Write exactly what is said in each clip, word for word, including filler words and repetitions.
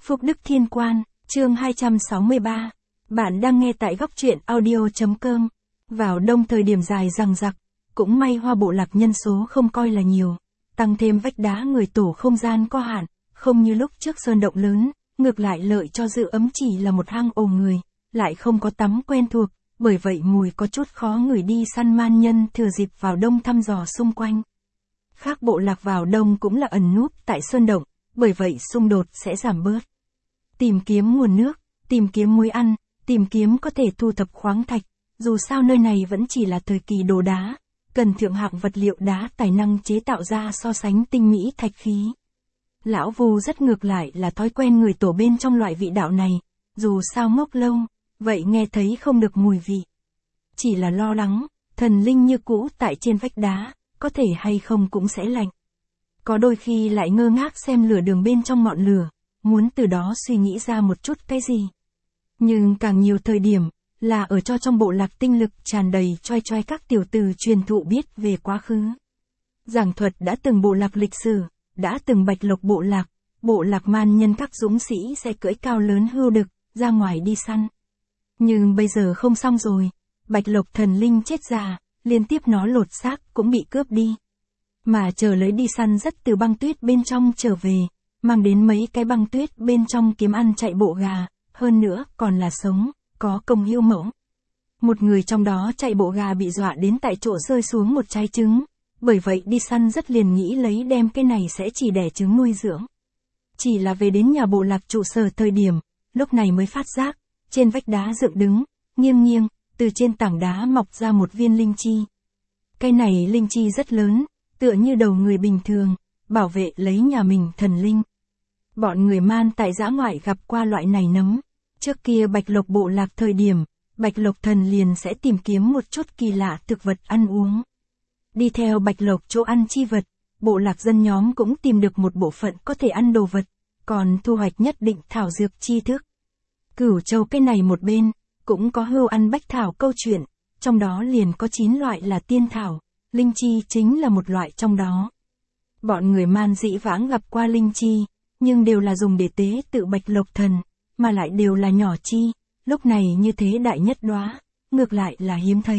Phúc Đức Thiên Quan, chương hai trăm sáu mươi ba. Bạn đang nghe tại góc truyện audio.com. Vào đông thời điểm dài dằng dặc, cũng may Hoa Bộ Lạc nhân số không coi là nhiều. Tăng thêm vách đá người tổ không gian có hạn, không như lúc trước sơn động lớn, ngược lại lợi cho giữ ấm chỉ là một hang ổ người, lại không có tắm quen thuộc, bởi vậy mùi có chút khó người đi săn man nhân thừa dịp vào đông thăm dò xung quanh. Khác bộ lạc vào đông cũng là ẩn núp tại sơn động, bởi vậy xung đột sẽ giảm bớt. Tìm kiếm nguồn nước, tìm kiếm muối ăn, tìm kiếm có thể thu thập khoáng thạch, dù sao nơi này vẫn chỉ là thời kỳ đồ đá, cần thượng hạng vật liệu đá tài năng chế tạo ra so sánh tinh mỹ thạch khí. Lão Vu rất ngược lại là thói quen người tổ bên trong loại vị đạo này, dù sao ngốc lâu, vậy nghe thấy không được mùi vị. Chỉ là lo lắng, thần linh như cũ tại trên vách đá, có thể hay không cũng sẽ lạnh. Có đôi khi lại ngơ ngác xem lửa đường bên trong ngọn lửa, muốn từ đó suy nghĩ ra một chút cái gì. Nhưng càng nhiều thời điểm, là ở cho trong bộ lạc tinh lực tràn đầy choai choai các tiểu từ truyền thụ biết về quá khứ. Giảng thuật đã từng bộ lạc lịch sử, đã từng bạch lộc bộ lạc, bộ lạc man nhân các dũng sĩ sẽ cưỡi cao lớn hưu đực, ra ngoài đi săn. Nhưng bây giờ không xong rồi, bạch lộc thần linh chết già, liên tiếp nó lột xác cũng bị cướp đi. Mà chờ lấy đi săn rất từ băng tuyết bên trong trở về, mang đến mấy cái băng tuyết bên trong kiếm ăn chạy bộ gà, hơn nữa còn là sống, có công hữu mẫu. Một người trong đó chạy bộ gà bị dọa đến tại chỗ rơi xuống một trái trứng, bởi vậy đi săn rất liền nghĩ lấy đem cái này sẽ chỉ đẻ trứng nuôi dưỡng. Chỉ là về đến nhà bộ lạc trụ sở thời điểm, lúc này mới phát giác, trên vách đá dựng đứng, nghiêng nghiêng, từ trên tảng đá mọc ra một viên linh chi. Cái này linh chi rất lớn, tựa như đầu người bình thường, bảo vệ lấy nhà mình thần linh. Bọn người man tại dã ngoại gặp qua loại này nấm. Trước kia bạch lộc bộ lạc thời điểm, bạch lộc thần liền sẽ tìm kiếm một chút kỳ lạ thực vật ăn uống. Đi theo bạch lộc chỗ ăn chi vật, bộ lạc dân nhóm cũng tìm được một bộ phận có thể ăn đồ vật, còn thu hoạch nhất định thảo dược chi thức. Cửu châu cái này một bên, cũng có hưu ăn bách thảo câu chuyện, trong đó liền có chín loại là tiên thảo, linh chi chính là một loại trong đó. Bọn người man dĩ vãng gặp qua linh chi, nhưng đều là dùng để tế tự bạch lộc thần, mà lại đều là nhỏ chi, lúc này như thế đại nhất đóa, ngược lại là hiếm thấy.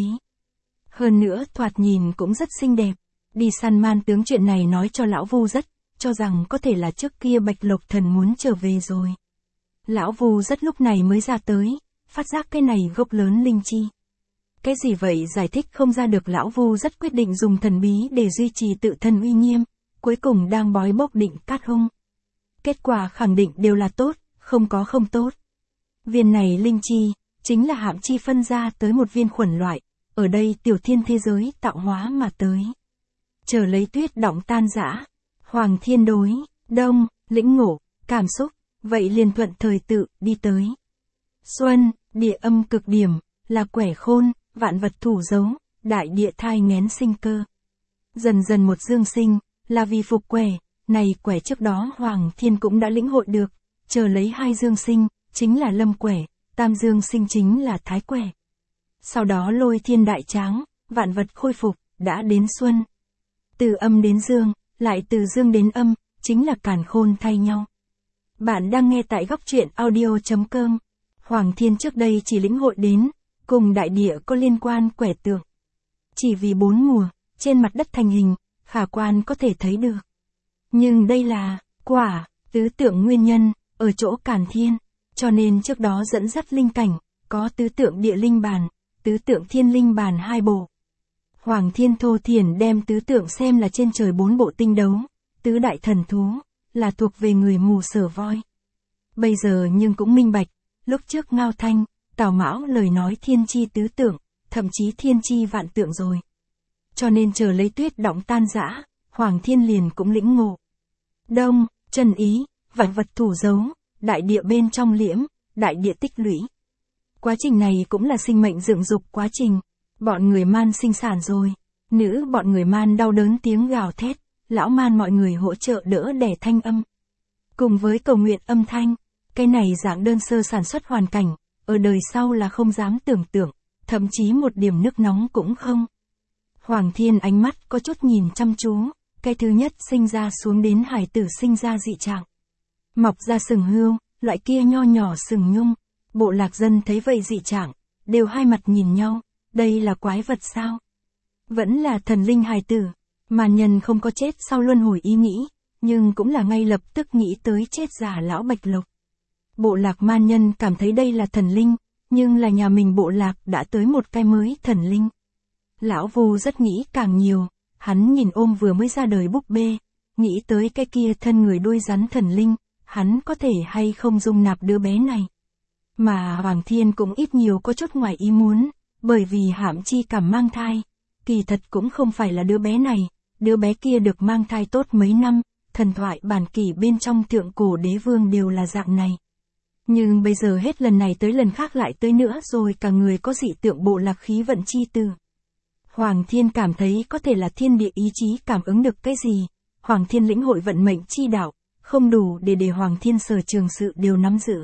Hơn nữa thoạt nhìn cũng rất xinh đẹp, đi săn man tướng chuyện này nói cho lão Vu rất, cho rằng có thể là trước kia bạch lộc thần muốn trở về rồi. Lão Vu rất lúc này mới ra tới, phát giác cái này gốc lớn linh chi. Cái gì vậy giải thích không ra được, lão Vu rất quyết định dùng thần bí để duy trì tự thân uy nghiêm, cuối cùng đang bói bốc định cát hung. Kết quả khẳng định đều là tốt, không có không tốt. Viên này linh chi, chính là hạm chi phân ra tới một viên khuẩn loại, ở đây tiểu thiên thế giới tạo hóa mà tới. Chờ lấy tuyết đọng tan rã, Hoàng Thiên đối, đông, lĩnh ngộ, cảm xúc, vậy liền thuận thời tự, đi tới. Xuân, địa âm cực điểm, là quẻ khôn, vạn vật thủ dấu, đại địa thai nghén sinh cơ. Dần dần một dương sinh, là vì phục quẻ, này quẻ trước đó Hoàng Thiên cũng đã lĩnh hội được, chờ lấy hai dương sinh, chính là lâm quẻ, tam dương sinh chính là thái quẻ. Sau đó lôi thiên đại tráng, vạn vật khôi phục, đã đến xuân. Từ âm đến dương, lại từ dương đến âm, chính là càn khôn thay nhau. Bạn đang nghe tại góc truyện audio.com. Hoàng Thiên trước đây chỉ lĩnh hội đến, cùng đại địa có liên quan quẻ tượng. Chỉ vì bốn mùa, trên mặt đất thành hình, khả quan có thể thấy được. Nhưng đây là, quả, tứ tượng nguyên nhân, ở chỗ càn thiên, cho nên trước đó dẫn dắt linh cảnh, có tứ tượng địa linh bàn, tứ tượng thiên linh bàn hai bộ. Hoàng Thiên thô thiển đem tứ tượng xem là trên trời bốn bộ tinh đấu, tứ đại thần thú, là thuộc về người mù sở voi. Bây giờ nhưng cũng minh bạch, lúc trước Ngao Thanh, Tào Mão lời nói thiên chi tứ tượng, thậm chí thiên chi vạn tượng rồi. Cho nên chờ lấy tuyết đọng tan rã, Hoàng Thiên liền cũng lĩnh ngộ. Đông, chân ý, vạn vật thủ dấu, đại địa bên trong liễm, đại địa tích lũy. Quá trình này cũng là sinh mệnh dưỡng dục quá trình. Bọn người man sinh sản rồi, nữ bọn người man đau đớn tiếng gào thét, lão man mọi người hỗ trợ đỡ đẻ thanh âm. Cùng với cầu nguyện âm thanh, cái này dạng đơn sơ sản xuất hoàn cảnh, ở đời sau là không dám tưởng tượng, thậm chí một điểm nước nóng cũng không. Hoàng Thiên ánh mắt có chút nhìn chăm chú, cái thứ nhất sinh ra xuống đến hải tử sinh ra dị trạng. Mọc ra sừng hươu, loại kia nho nhỏ sừng nhung. Bộ lạc dân thấy vậy dị trạng, đều hai mặt nhìn nhau, đây là quái vật sao? Vẫn là thần linh hài tử. Màn nhân không có chết sau luân hồi ý nghĩ, nhưng cũng là ngay lập tức nghĩ tới chết giả lão Bạch Lộc. Bộ lạc man nhân cảm thấy đây là thần linh, nhưng là nhà mình bộ lạc đã tới một cái mới thần linh. Lão Vu rất nghĩ càng nhiều, hắn nhìn ôm vừa mới ra đời búp bê, nghĩ tới cái kia thân người đuôi rắn thần linh, hắn có thể hay không dung nạp đứa bé này. Mà Hoàng Thiên cũng ít nhiều có chút ngoài ý muốn, bởi vì Hạm Chi cảm mang thai, kỳ thật cũng không phải là đứa bé này, đứa bé kia được mang thai tốt mấy năm, thần thoại bản kỷ bên trong thượng cổ đế vương đều là dạng này. Nhưng bây giờ hết lần này tới lần khác lại tới nữa rồi cả người có dị tượng bộ lạc khí vận chi từ. Hoàng Thiên cảm thấy có thể là thiên địa ý chí cảm ứng được cái gì, Hoàng Thiên lĩnh hội vận mệnh chi đạo, không đủ để để Hoàng Thiên sở trường sự đều nắm giữ.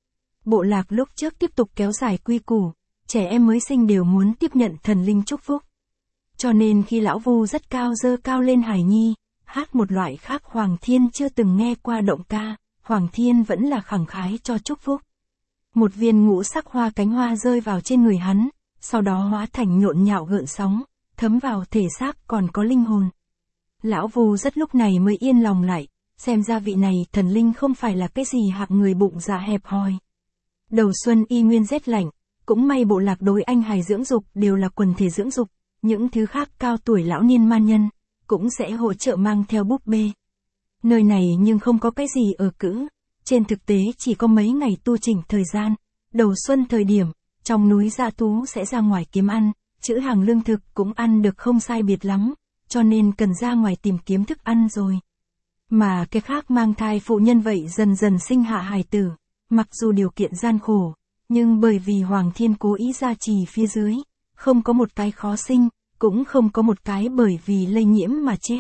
Bộ lạc lúc trước tiếp tục kéo dài quy củ, trẻ em mới sinh đều muốn tiếp nhận thần linh chúc phúc. Cho nên khi lão Vu rất cao dơ cao lên hài nhi, hát một loại khác Hoàng Thiên chưa từng nghe qua động ca, Hoàng Thiên vẫn là khẳng khái cho chúc phúc. Một viên ngũ sắc hoa cánh hoa rơi vào trên người hắn, sau đó hóa thành nhộn nhạo gợn sóng, thấm vào thể xác còn có linh hồn. Lão Vu rất lúc này mới yên lòng lại, xem ra vị này thần linh không phải là cái gì hạng người bụng dạ hẹp hòi. Đầu xuân y nguyên rét lạnh, cũng may bộ lạc đối anh hài dưỡng dục đều là quần thể dưỡng dục, những thứ khác cao tuổi lão niên man nhân, cũng sẽ hỗ trợ mang theo búp bê. Nơi này nhưng không có cái gì ở cữ, trên thực tế chỉ có mấy ngày tu chỉnh thời gian, đầu xuân thời điểm, trong núi dã thú sẽ ra ngoài kiếm ăn, chữ hàng lương thực cũng ăn được không sai biệt lắm, cho nên cần ra ngoài tìm kiếm thức ăn rồi. Mà cái khác mang thai phụ nhân vậy dần dần sinh hạ hài tử, mặc dù điều kiện gian khổ, nhưng bởi vì Hoàng Thiên cố ý gia trì phía dưới, không có một cái khó sinh, cũng không có một cái bởi vì lây nhiễm mà chết.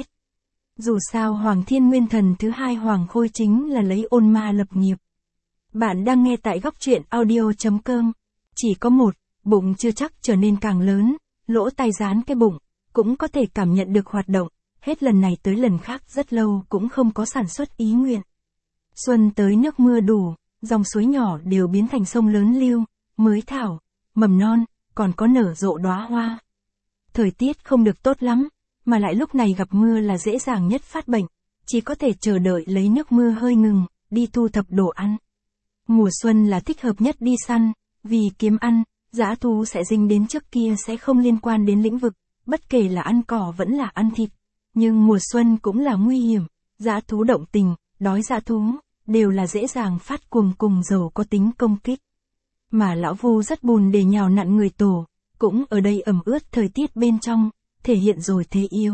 Dù sao Hoàng Thiên nguyên thần thứ hai Hoàng Khôi chính là lấy ôn ma lập nghiệp. Bạn đang nghe tại góc truyện audio chấm com. Chỉ có một, bụng chưa chắc trở nên càng lớn, lỗ tai dán cái bụng, cũng có thể cảm nhận được hoạt động, hết lần này tới lần khác rất lâu cũng không có sản xuất ý nguyện. Xuân tới nước mưa đủ, dòng suối nhỏ đều biến thành sông lớn lưu, mới thảo, mầm non, còn có nở rộ đóa hoa. Thời tiết không được tốt lắm, mà lại lúc này gặp mưa là dễ dàng nhất phát bệnh, chỉ có thể chờ đợi lấy nước mưa hơi ngừng, đi thu thập đồ ăn. Mùa xuân là thích hợp nhất đi săn, vì kiếm ăn, dã thú sẽ dính đến trước kia sẽ không liên quan đến lĩnh vực, bất kể là ăn cỏ vẫn là ăn thịt. Nhưng mùa xuân cũng là nguy hiểm, dã thú động tình, đói dã thú, đều là dễ dàng phát cuồng cùng dầu có tính công kích. Mà lão Vu rất buồn để nhào nặn người tổ, cũng ở đây ẩm ướt thời tiết bên trong, thể hiện rồi thế yếu.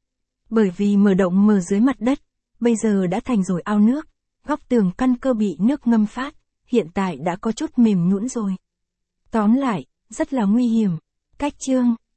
Bởi vì mở động mở dưới mặt đất, bây giờ đã thành rồi ao nước, góc tường căn cơ bị nước ngâm phát, hiện tại đã có chút mềm nhũn rồi. Tóm lại, rất là nguy hiểm. Cách chương